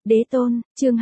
Đế tôn, chương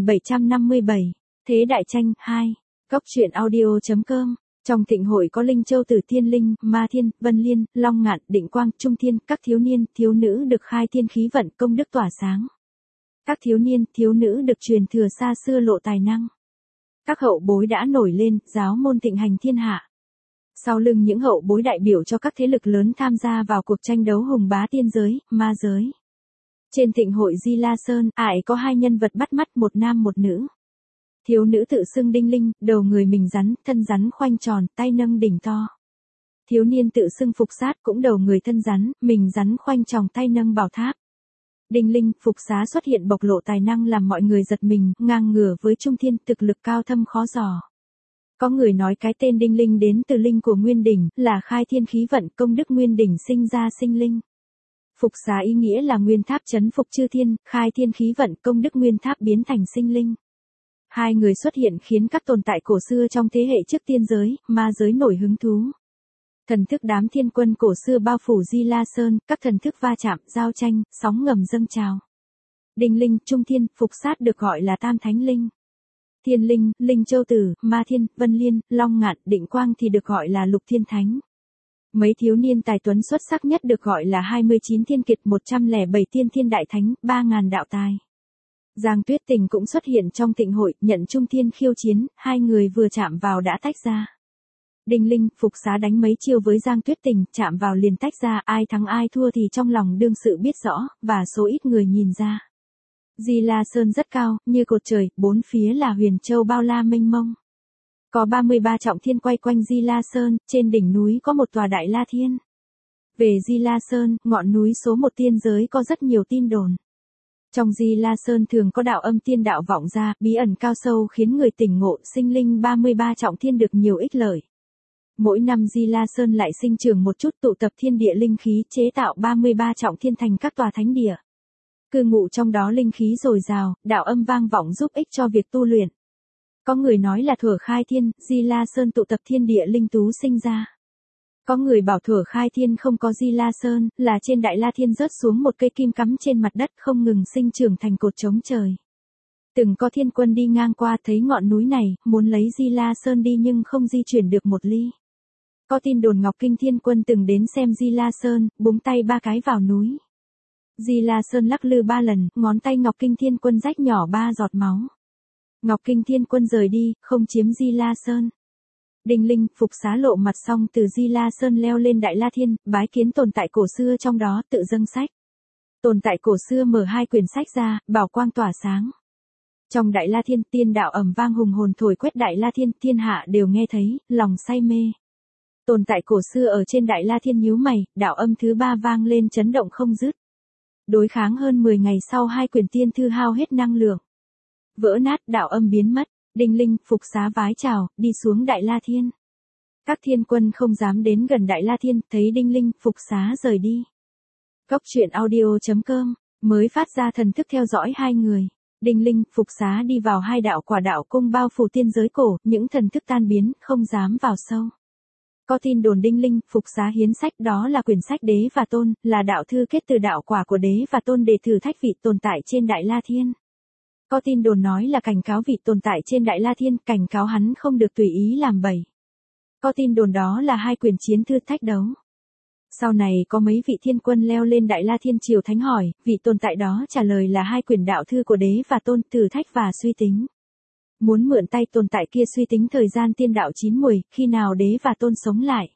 2757, Thế đại tranh, 2. Góc truyện audio.com. Trong thịnh hội có Linh Châu Tử Thiên Linh, Ma Thiên, Vân Liên, Long Ngạn, Định Quang, Trung Thiên, các thiếu niên, thiếu nữ được khai thiên khí vận công đức tỏa sáng. Các thiếu niên, thiếu nữ được truyền thừa xa xưa lộ tài năng. Các hậu bối đã nổi lên, giáo môn thịnh hành thiên hạ. Sau lưng những hậu bối đại biểu cho các thế lực lớn tham gia vào cuộc tranh đấu hùng bá tiên giới, ma giới. Trên thịnh hội Di La Sơn, ải có hai nhân vật bắt mắt, một nam một nữ. Thiếu nữ tự xưng Đinh Linh, đầu người mình rắn, thân rắn khoanh tròn, tay nâng đỉnh to. Thiếu niên tự xưng Phục Sát, cũng đầu người thân rắn, mình rắn khoanh tròn, tay nâng bảo tháp. Đinh Linh, Phục Xá xuất hiện bộc lộ tài năng làm mọi người giật mình, ngang ngửa với Trung Thiên, thực lực cao thâm khó dò. Có người nói cái tên Đinh Linh đến từ linh của Nguyên Đỉnh, là khai thiên khí vận công đức Nguyên Đỉnh sinh ra sinh linh. Phục Xá ý nghĩa là nguyên tháp trấn phục chư thiên, khai thiên khí vận công đức nguyên tháp biến thành sinh linh. Hai người xuất hiện khiến các tồn tại cổ xưa trong thế hệ trước tiên giới, ma giới nổi hứng thú. Thần thức đám thiên quân cổ xưa bao phủ Di La Sơn, các thần thức va chạm, giao tranh, sóng ngầm dâng trào. Đinh Linh, Trung Thiên, Phục Sát được gọi là Tam Thánh Linh. Thiên Linh, Linh Châu Tử, Ma Thiên, Vân Liên, Long Ngạn, Định Quang thì được gọi là Lục Thiên Thánh. Mấy thiếu niên tài tuấn xuất sắc nhất được gọi là 29 thiên kiệt, 107 tiên thiên đại thánh, 3.000 đạo tài. Giang Tuyết Tình cũng xuất hiện trong thịnh hội, nhận Trung Thiên khiêu chiến, hai người vừa chạm vào đã tách ra. Đinh Linh, Phục Xá đánh mấy chiêu với Giang Tuyết Tình, chạm vào liền tách ra, ai thắng ai thua thì trong lòng đương sự biết rõ, và số ít người nhìn ra. Di La Sơn rất cao, như cột trời, bốn phía là huyền châu bao la mênh mông. Có 33 trọng thiên quay quanh Di La Sơn, trên đỉnh núi có một tòa Đại La Thiên. Về Di La Sơn, ngọn núi số 1 tiên giới có rất nhiều tin đồn. Trong Di La Sơn thường có đạo âm tiên đạo vọng ra, bí ẩn cao sâu khiến người tỉnh ngộ, sinh linh 33 trọng thiên được nhiều ích lợi. Mỗi năm Di La Sơn lại sinh trưởng một chút, tụ tập thiên địa linh khí, chế tạo 33 trọng thiên thành các tòa thánh địa. Cư ngụ trong đó linh khí dồi dào, đạo âm vang vọng giúp ích cho việc tu luyện. Có người nói là thuở khai thiên, Di La Sơn tụ tập thiên địa linh tú sinh ra. Có người bảo thuở khai thiên không có Di La Sơn, là trên Đại La Thiên rớt xuống một cây kim cắm trên mặt đất không ngừng sinh trưởng thành cột chống trời. Từng có thiên quân đi ngang qua thấy ngọn núi này, muốn lấy Di La Sơn đi nhưng không di chuyển được một ly. Có tin đồn Ngọc Kinh Thiên Quân từng đến xem Di La Sơn, búng tay 3 cái vào núi. Di La Sơn lắc lư 3 lần, ngón tay Ngọc Kinh Thiên Quân rách nhỏ 3 giọt máu. Ngọc Kinh Thiên Quân rời đi, không chiếm Di La Sơn. Đinh Linh, Phục Xá lộ mặt xong từ Di La Sơn leo lên Đại La Thiên, bái kiến tồn tại cổ xưa trong đó, tự dâng sách. Tồn tại cổ xưa mở 2 quyển sách ra, bảo quang tỏa sáng. Trong Đại La Thiên, tiên đạo ầm vang hùng hồn thổi quét Đại La Thiên, thiên hạ đều nghe thấy, lòng say mê. Tồn tại cổ xưa ở trên Đại La Thiên nhíu mày, đạo âm thứ 3 vang lên chấn động không dứt. Đối kháng hơn 10 ngày sau 2 quyển tiên thư hao hết năng lượng. Vỡ nát, đạo âm biến mất. Đinh Linh, Phục Xá vái chào, đi xuống Đại La Thiên. Các thiên quân không dám đến gần Đại La Thiên, thấy Đinh Linh, Phục Xá rời đi. Góc truyện audio.com, mới phát ra thần thức theo dõi hai người. Đinh Linh, Phục Xá đi vào 2 đạo quả đạo cung bao phủ tiên giới cổ, những thần thức tan biến, không dám vào sâu. Có tin đồn Đinh Linh, Phục Xá hiến sách, đó là quyển sách Đế và Tôn, là đạo thư kết từ đạo quả của Đế và Tôn để thử thách vị tồn tại trên Đại La Thiên. Có tin đồn nói là cảnh cáo vị tồn tại trên Đại La Thiên, cảnh cáo hắn không được tùy ý làm bậy. Có tin đồn đó là 2 quyển chiến thư thách đấu. Sau này có mấy vị thiên quân leo lên Đại La Thiên triều thánh hỏi, vị tồn tại đó trả lời là 2 quyển đạo thư của Đế và Tôn, thử thách và suy tính. Muốn mượn tay tồn tại kia suy tính thời gian tiên đạo chín muồi, khi nào Đế và Tôn sống lại.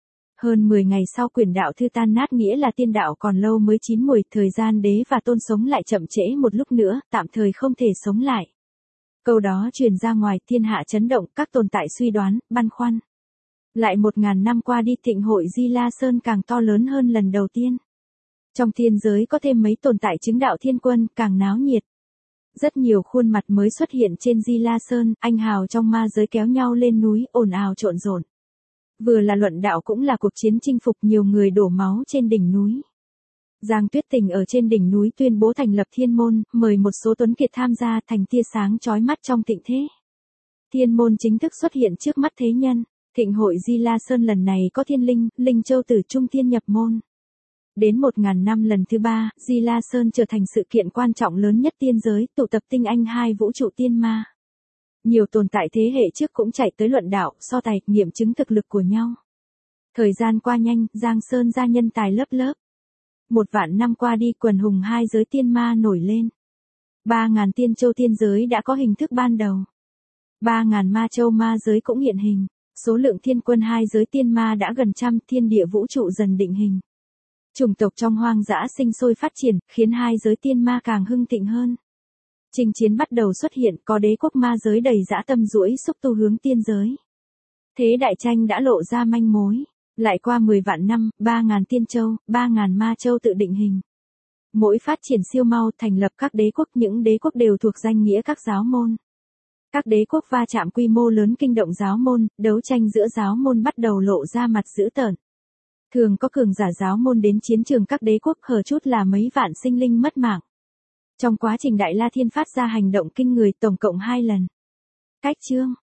Hơn 10 ngày sau quyển đạo thư tan nát nghĩa là tiên đạo còn lâu mới chín muồi, thời gian Đế và Tôn sống lại chậm trễ một lúc nữa, tạm thời không thể sống lại. Câu đó truyền ra ngoài, thiên hạ chấn động, các tồn tại suy đoán, băn khoăn. Lại 1000 năm qua đi, thịnh hội Di La Sơn càng to lớn hơn lần đầu tiên. Trong thiên giới có thêm mấy tồn tại chứng đạo thiên quân, càng náo nhiệt. Rất nhiều khuôn mặt mới xuất hiện trên Di La Sơn, anh hào trong ma giới kéo nhau lên núi, ồn ào trộn rộn. Vừa là luận đạo cũng là cuộc chiến chinh phục, nhiều người đổ máu trên đỉnh núi. Giang Tuyết Tình ở trên đỉnh núi tuyên bố thành lập thiên môn, mời một số tuấn kiệt tham gia, thành tia sáng chói mắt trong thịnh thế. Thiên môn chính thức xuất hiện trước mắt thế nhân. Thịnh hội Di La Sơn lần này có Thiên Linh, Linh Châu Tử, Trung Thiên nhập môn. Đến 1000 năm lần thứ 3, Di La Sơn trở thành sự kiện quan trọng lớn nhất tiên giới, tụ tập tinh anh hai vũ trụ tiên ma. Nhiều tồn tại thế hệ trước cũng chạy tới luận đạo, so tài, nghiệm chứng thực lực của nhau. Thời gian qua nhanh, Giang Sơn gia nhân tài lớp lớp. 1.000 năm qua đi, quần hùng hai giới tiên ma nổi lên. 3.000 tiên châu tiên giới đã có hình thức ban đầu. 3.000 ma châu ma giới cũng hiện hình. Số lượng thiên quân hai giới tiên ma đã gần trăm, thiên địa vũ trụ dần định hình. Chủng tộc trong hoang dã sinh sôi phát triển, khiến hai giới tiên ma càng hưng thịnh hơn. Chinh chiến bắt đầu xuất hiện, có đế quốc ma giới đầy dã tâm duỗi xúc tu hướng tiên giới. Thế đại tranh đã lộ ra manh mối. Lại qua 10 vạn năm, 3.000 tiên châu, 3.000 ma châu tự định hình. Mỗi phát triển siêu mau, thành lập các đế quốc, những đế quốc đều thuộc danh nghĩa các giáo môn. Các đế quốc va chạm quy mô lớn kinh động giáo môn, đấu tranh giữa giáo môn bắt đầu lộ ra mặt dữ tợn. Thường có cường giả giáo môn đến chiến trường các đế quốc, hở chút là mấy vạn sinh linh mất mạng. Trong quá trình Đại La Thiên phát ra hành động kinh người tổng cộng 2 lần. Cách chương